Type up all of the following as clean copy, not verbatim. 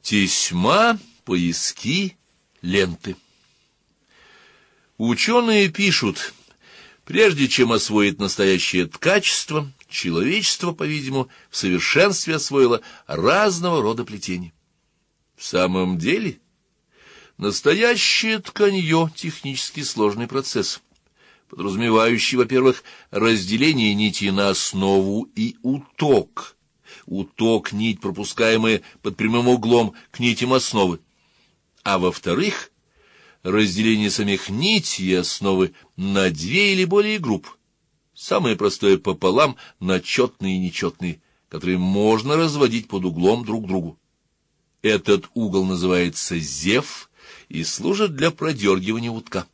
Тесьма, пояски, ленты. Ученые пишут, прежде чем освоить настоящее ткачество, человечество, по-видимому, в совершенстве освоило разного рода плетения. В самом деле, настоящее тканье — технически сложный процесс, подразумевающий, во-первых, разделение нити на основу и уток. Уток — нить, пропускаемая под прямым углом к нитям основы. А во-вторых, разделение самих нитей и основы на две или более групп. Самое простое пополам на четные и нечетные, которые можно разводить под углом друг к другу. Этот угол называется зев и служит для продергивания утка.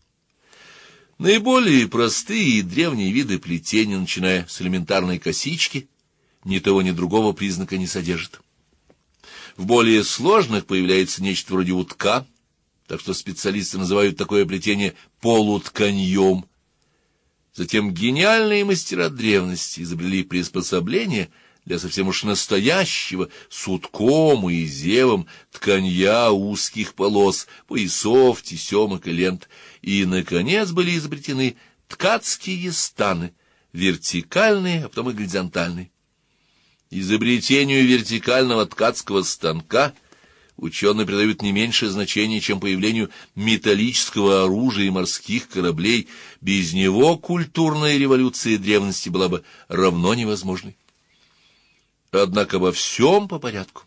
Наиболее простые и древние виды плетения, начиная с элементарной косички, ни того ни другого признака не содержат. В более сложных появляется нечто вроде утка, так что специалисты называют такое плетение полутканьем. Затем гениальные мастера древности изобрели приспособления для совсем уж настоящего, с утком и зевом, тканья узких полос, поясов, тесемок и лент. И, наконец, были изобретены ткацкие станы, вертикальные, а потом и горизонтальные. Изобретению вертикального ткацкого станка ученые придают не меньшее значение, чем появлению металлического оружия и морских кораблей. Без него культурная революция древности была бы равно невозможной. Однако во всем по порядку.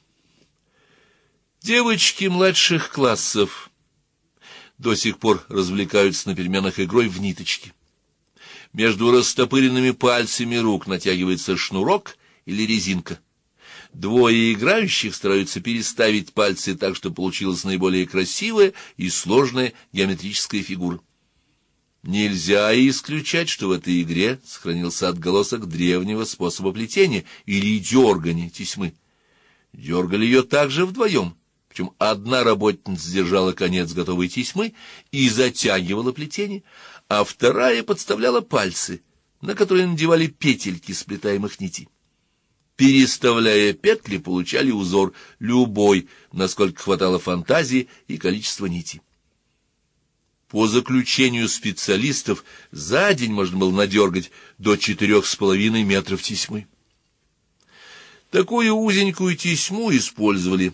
Девочки младших классов до сих пор развлекаются на переменах игрой в ниточки. Между растопыренными пальцами рук натягивается шнурок или резинка. Двое играющих стараются переставить пальцы так, чтобы получилась наиболее красивая и сложная геометрическая фигура. Нельзя исключать, что в этой игре сохранился отголосок древнего способа плетения или дергания тесьмы. Дергали ее также вдвоем, причем одна работница держала конец готовой тесьмы и затягивала плетение, а вторая подставляла пальцы, на которые надевали петельки сплетаемых нитей. Переставляя петли, получали узор любой, насколько хватало фантазии и количества нитей. По заключению специалистов, за день можно было надергать до 4,5 метров тесьмы. Такую узенькую тесьму использовали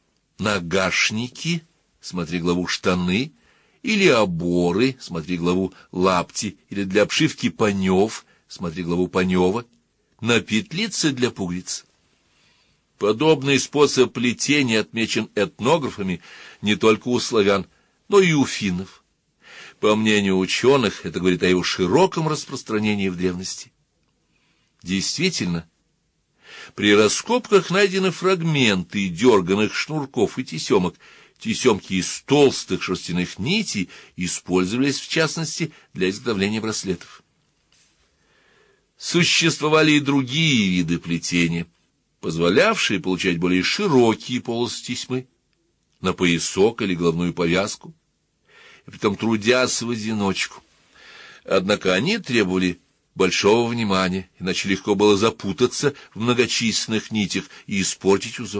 нагашники, смотри главу штаны, или оборы, смотри главу лапти, или для обшивки панев, смотри главу панева, на петлице для пуговиц. Подобный способ плетения отмечен этнографами не только у славян, но и у финнов. По мнению ученых, это говорит о его широком распространении в древности. Действительно, при раскопках найдены фрагменты дерганых шнурков и тесемок. Тесемки из толстых шерстяных нитей использовались, в частности, для изготовления браслетов. Существовали и другие виды плетения, позволявшие получать более широкие полосы тесьмы на поясок или головную повязку, и притом трудясь в одиночку. Однако они требовали большого внимания, иначе легко было запутаться в многочисленных нитях и испортить узор.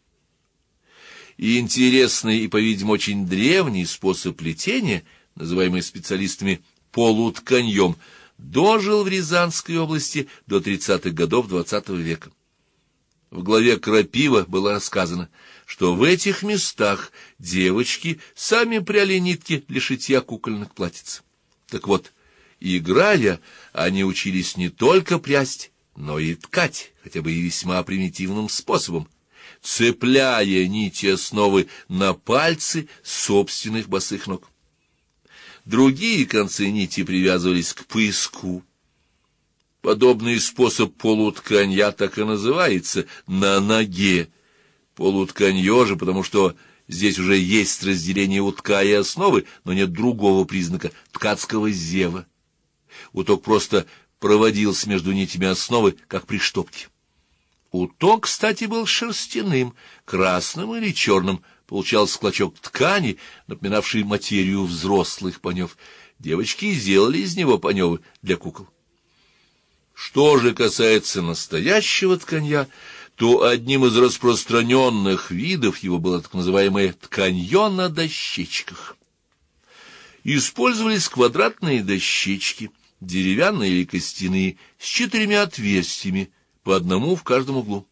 И интересный и, по-видимому, очень древний способ плетения, называемый специалистами полутканьем, дожил в Рязанской области до 30-х годов XX века. В главе «Крапива» было рассказано, что в этих местах девочки сами пряли нитки для шитья кукольных платьиц. Так вот, играя, они учились не только прясть, но и ткать, хотя бы и весьма примитивным способом, цепляя нити основы на пальцы собственных босых ног. Другие концы нити привязывались к пояску. Подобный способ полутканья так и называется «на ноге». Полутканье же, потому что здесь уже есть разделение утка и основы, но нет другого признака — ткацкого зева. Уток просто проводился между нитями основы, как при штопке. Уток, кстати, был шерстяным, красным или черным. Получался клочок ткани, напоминавший материю взрослых панев. Девочки сделали из него паневы для кукол. Что же касается настоящего тканья, то одним из распространенных видов его было так называемое тканье на дощечках. Использовались квадратные дощечки, деревянные или костяные, с 4 отверстиями, по одному в каждом углу.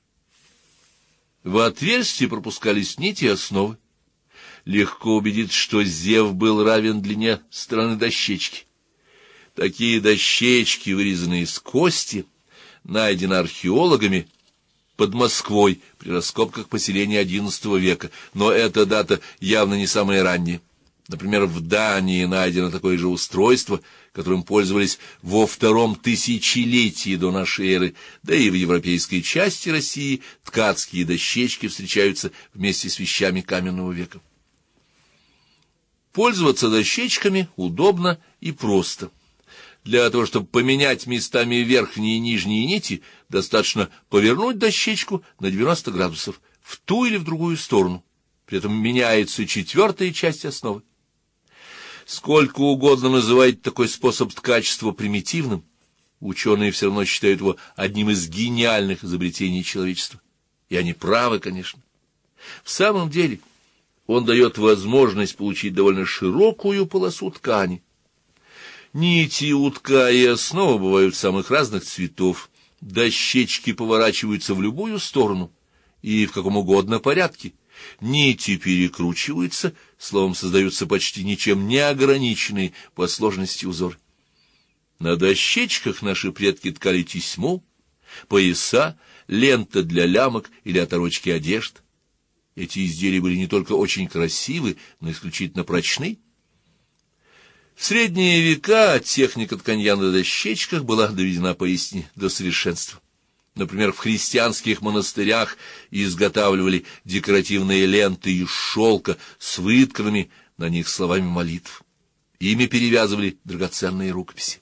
В отверстия пропускались нити основы. Легко убедиться, что зев был равен длине стороны дощечки. Такие дощечки, вырезанные из кости, найдены археологами под Москвой при раскопках поселения XI века, но эта дата явно не самая ранняя. Например, в Дании найдено такое же устройство, которым пользовались во 2-м тысячелетии до нашей эры, да и в европейской части России ткацкие дощечки встречаются вместе с вещами каменного века. Пользоваться дощечками удобно и просто. Для того, чтобы поменять местами верхние и нижние нити, достаточно повернуть дощечку на 90 градусов в ту или в другую сторону. При этом меняется 4-я часть основы. Сколько угодно называть такой способ ткачества примитивным, ученые все равно считают его одним из гениальных изобретений человечества. И они правы, конечно. В самом деле, он дает возможность получить довольно широкую полосу ткани. Нити, утка и основа бывают самых разных цветов, дощечки поворачиваются в любую сторону и в каком угодно порядке. Нити перекручиваются, словом, создаются почти ничем не ограниченные по сложности узоры. На дощечках наши предки ткали тесьму, пояса, лента для лямок или оторочки одежд. Эти изделия были не только очень красивы, но исключительно прочны. В средние века техника тканья на дощечках была доведена поистине до совершенства. Например, в христианских монастырях изготавливали декоративные ленты из шелка с вытканными на них словами молитв. Ими перевязывали драгоценные рукописи.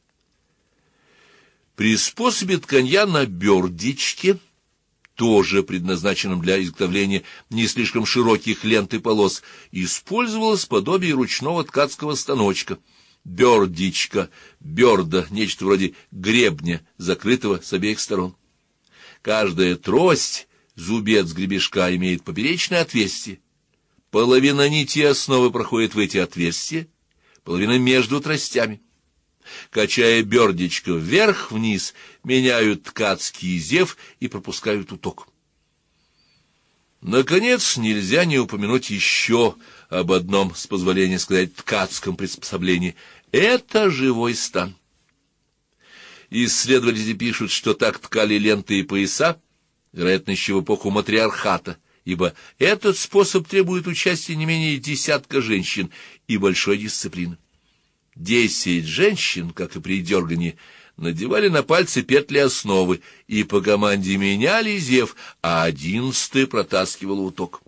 При способе тканья на бердичке, тоже предназначенном для изготовления не слишком широких лент и полос, использовалось подобие ручного ткацкого станочка. Бердичка, берда, нечто вроде гребня, закрытого с обеих сторон. Каждая трость, зубец гребешка, имеет поперечное отверстие. Половина нити основы проходит в эти отверстия, половина между тростями. Качая бердичко вверх-вниз, меняют ткацкий зев и пропускают уток. Наконец, нельзя не упомянуть еще об одном, с позволения сказать, ткацком приспособлении. Это живой стан. Исследователи пишут, что так ткали ленты и пояса, вероятно, еще в эпоху матриархата, ибо этот способ требует участия не менее 10 женщин и большой дисциплины. 10 женщин, как и при дергании, надевали на пальцы петли основы и по команде меняли зев, а 11-я протаскивала уток.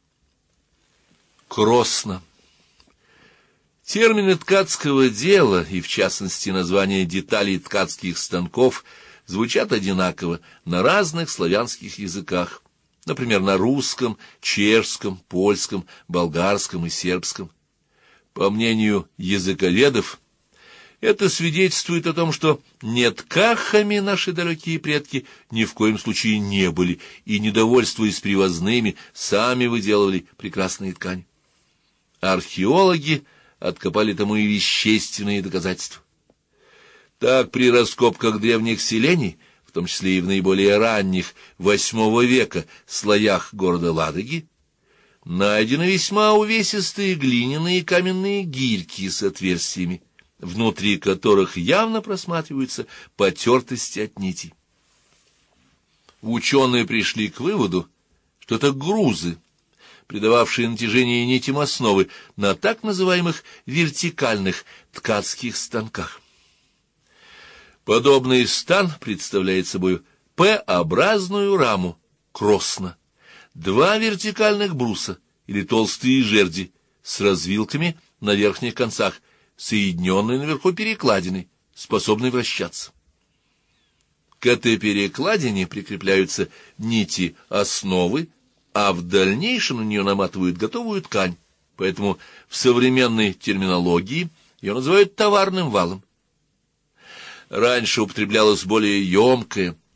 Кросно. Термины ткацкого дела, и в частности названия деталей ткацких станков, звучат одинаково на разных славянских языках, например, на русском, чешском, польском, болгарском и сербском. По мнению языковедов, это свидетельствует о том, что не ткахами наши далекие предки ни в коем случае не были, и, недовольствуясь привозными, сами выделывали прекрасные ткани. Археологи откопали тому и вещественные доказательства. Так, при раскопках древних селений, в том числе и в наиболее ранних, VIII века, слоях города Ладоги, найдены весьма увесистые глиняные каменные гирьки с отверстиями, внутри которых явно просматриваются потертости от нитей. Ученые пришли к выводу, что это грузы, придававшие натяжение нитям основы на так называемых вертикальных ткацких станках. Подобный стан представляет собой П-образную раму, кросно, 2 вертикальных бруса или толстые жерди с развилками на верхних концах, соединенные наверху перекладиной, способной вращаться. К этой перекладине прикрепляются нити основы, а в дальнейшем на нее наматывают готовую ткань, поэтому в современной терминологии ее называют товарным валом. Раньше употреблялось более емкое,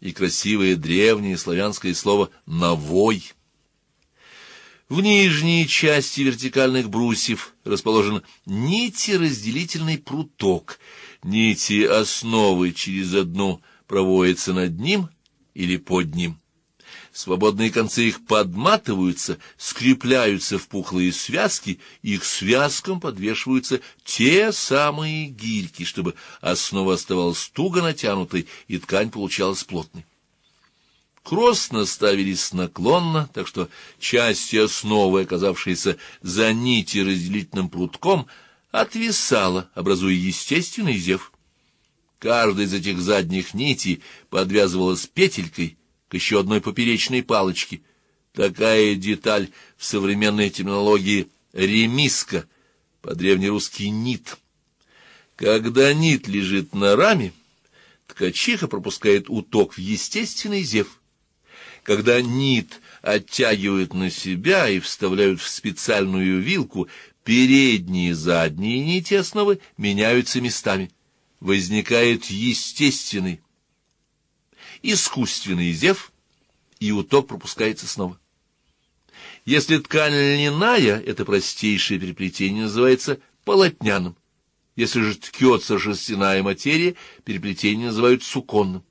и красивое древнее славянское слово «навой». В нижней части вертикальных брусьев расположен нити-разделительный пруток. Нити основы через одну проводятся над ним или под ним. Свободные концы их подматываются, скрепляются в пухлые связки, и к связкам подвешиваются те самые гирьки, чтобы основа оставалась туго натянутой и ткань получалась плотной. Кросно ставились наклонно, так что часть основы, оказавшаяся за нити-разделительным прутком, отвисала, образуя естественный зев. Каждая из этих задних нитей подвязывалась петелькой к еще одной поперечной палочке. Такая деталь в современной терминологии ремиска, по-древнерусски нит. Когда нить лежит на раме, ткачиха пропускает уток в естественный зев. Когда нить оттягивают на себя и вставляют в специальную вилку, передние и задние нити основы меняются местами. Возникает естественный, искусственный зев, и уток пропускается снова. Если ткань льняная, это простейшее переплетение называется полотняным. Если же ткется шерстяная материя, переплетение называют суконным.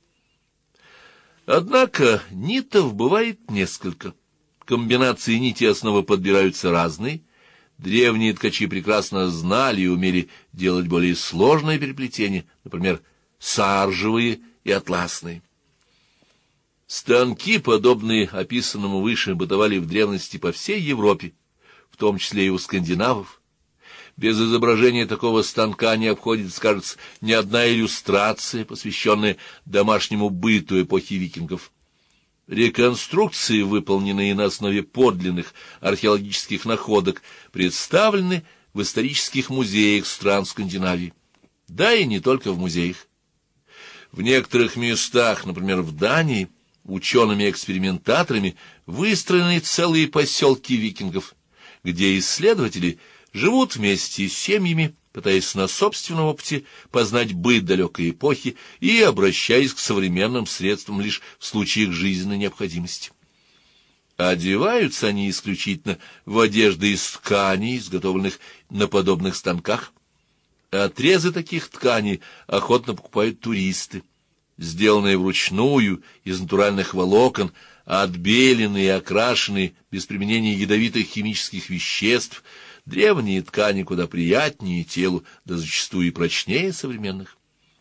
Однако нитов бывает несколько. Комбинации нити основы подбираются разные. Древние ткачи прекрасно знали и умели делать более сложные переплетения, например, саржевые и атласные. Станки, подобные описанному выше, бытовали в древности по всей Европе, в том числе и у скандинавов. Без изображения такого станка не обходится, кажется, ни одна иллюстрация, посвященная домашнему быту эпохи викингов. Реконструкции, выполненные на основе подлинных археологических находок, представлены в исторических музеях стран Скандинавии. Да и не только в музеях. В некоторых местах, например, в Дании, учеными-экспериментаторами выстроены целые поселки викингов, где исследователи живут вместе с семьями, пытаясь на собственном опыте познать быт далекой эпохи и обращаясь к современным средствам лишь в случаях жизненной необходимости. Одеваются они исключительно в одежды из тканей, изготовленных на подобных станках. Отрезы таких тканей охотно покупают туристы. Сделанные вручную, из натуральных волокон, отбеленные и окрашенные без применения ядовитых химических веществ, древние ткани куда приятнее телу, да зачастую и прочнее современных.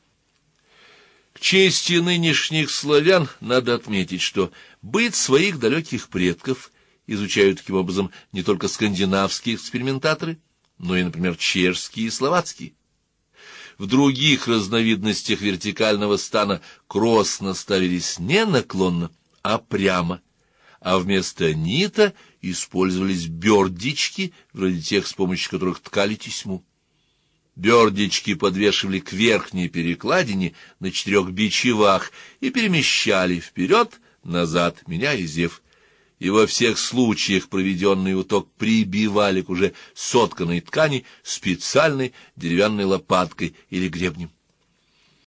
К чести нынешних славян надо отметить, что быт своих далеких предков изучают таким образом не только скандинавские экспериментаторы, но и, например, чешские и словацкие. В других разновидностях вертикального стана кросно ставились не наклонно, а прямо, а вместо нита использовались бердички, вроде тех, с помощью которых ткали тесьму. Бердички подвешивали к верхней перекладине на 4 бичевах и перемещали вперед-назад, меняя зев. И во всех случаях проведенный уток прибивали к уже сотканной ткани специальной деревянной лопаткой или гребнем.